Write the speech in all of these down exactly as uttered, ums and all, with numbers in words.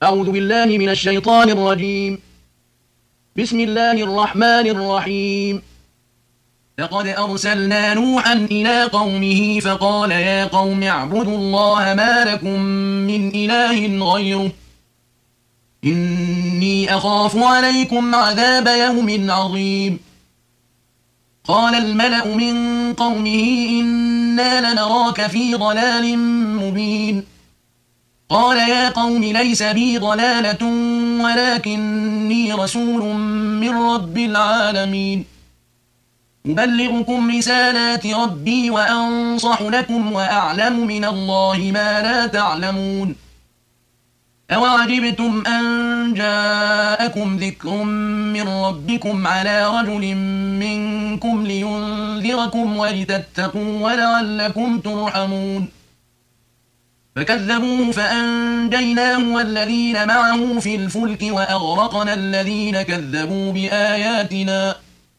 أعوذ بالله من الشيطان الرجيم. بسم الله الرحمن الرحيم. لقد أرسلنا نوحا إلى قومه فقال يا قوم اعبدوا الله ما لكم من إله غيره إني أخاف عليكم عذاب يوم عظيم. قال الملأ من قومه إنا لنراك في ضلال مبين. قال يا قوم ليس بي ضلالة ولكني رسول من رب العالمين أبلغكم رسالات ربي وأنصح لكم وأعلم من الله ما لا تعلمون. أوعجبتم أن جاءكم ذكر من ربكم على رجل منكم لينذركم ولتتقوا ولعلكم ترحمون. فكذبوه فأنجيناه والذين معه في الفلك وأغرقنا الذين كذبوا بآياتنا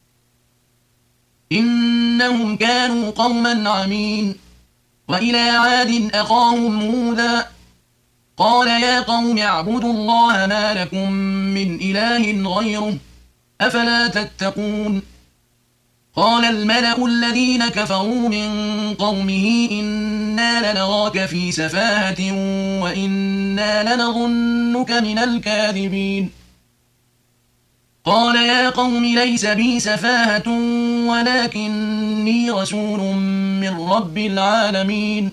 إنهم كانوا قوما عمين. وإلى عاد أخاهم هودا قال يا قوم اعبدوا الله ما لكم من إله غيره أفلا تتقون. قال الملأ الذين كفروا من قومه إنا لنراك في سفاهة وإنا لنظنك من الكاذبين. قال يا قوم ليس بي سفاهة ولكني رسول من رب العالمين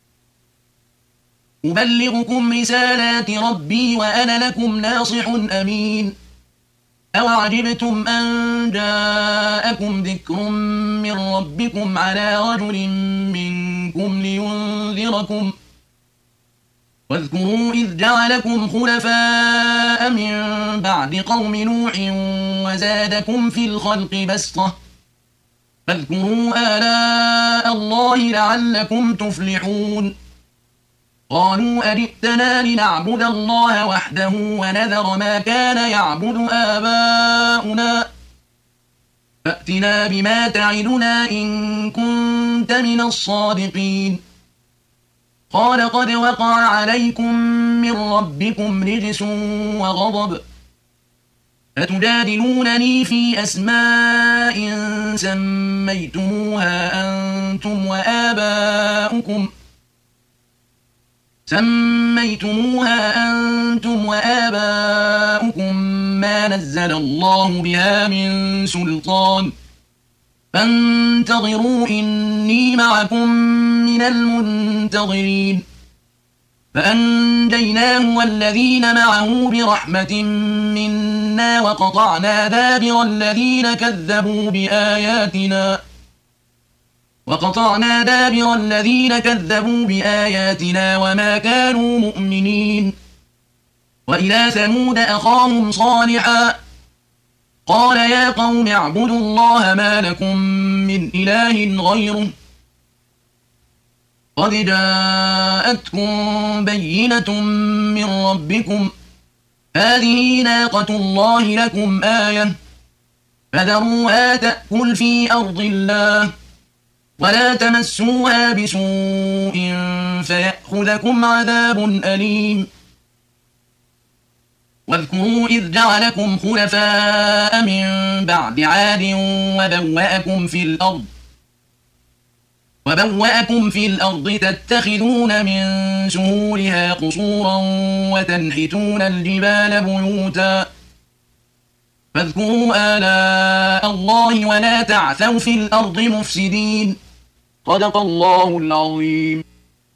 أبلغكم رسالات ربي وأنا لكم ناصح أمين. أوعجبتم أن جاءكم ذكر من ربكم على رجل منكم لينذركم واذكروا إذ جعلكم خلفاء من بعد قوم نوح وزادكم في الخلق بسطة فاذكروا آلاء الله لعلكم تفلحون. قالوا أجئتنا لنعبد الله وحده ونذر ما كان يعبد آباؤنا فأتنا بما تعدنا إن كنت من الصادقين. قال قد وقع عليكم من ربكم رجس وغضب أتجادلونني في أسماء سميتموها أنتم وآباؤكم سميتموها أنتم وآباؤكم ما نزل الله بها من سلطان فانتظروا إني معكم من المنتظرين. فأنجيناه والذين معه برحمة منا وقطعنا دابر الذين كذبوا بآياتنا وقطعنا دابر الذين كذبوا بآياتنا وما كانوا مؤمنين. وإلى ثمود أخاهم صالحا قال يا قوم اعبدوا الله ما لكم من إله غيره قد جاءتكم بينة من ربكم هذه ناقة الله لكم آية فذروها تأكل في أرض الله ولا تمسوها بسوء فيأخذكم عذاب أليم. واذكروا إذ جعلكم خلفاء من بعد عاد وبوأكم في الأرض وبوأكم في الأرض تتخذون من سهولها قصورا وتنحتون الجبال بيوتا فاذكروا آلاء الله ولا تعثوا في الأرض مفسدين. صدق الله العظيم.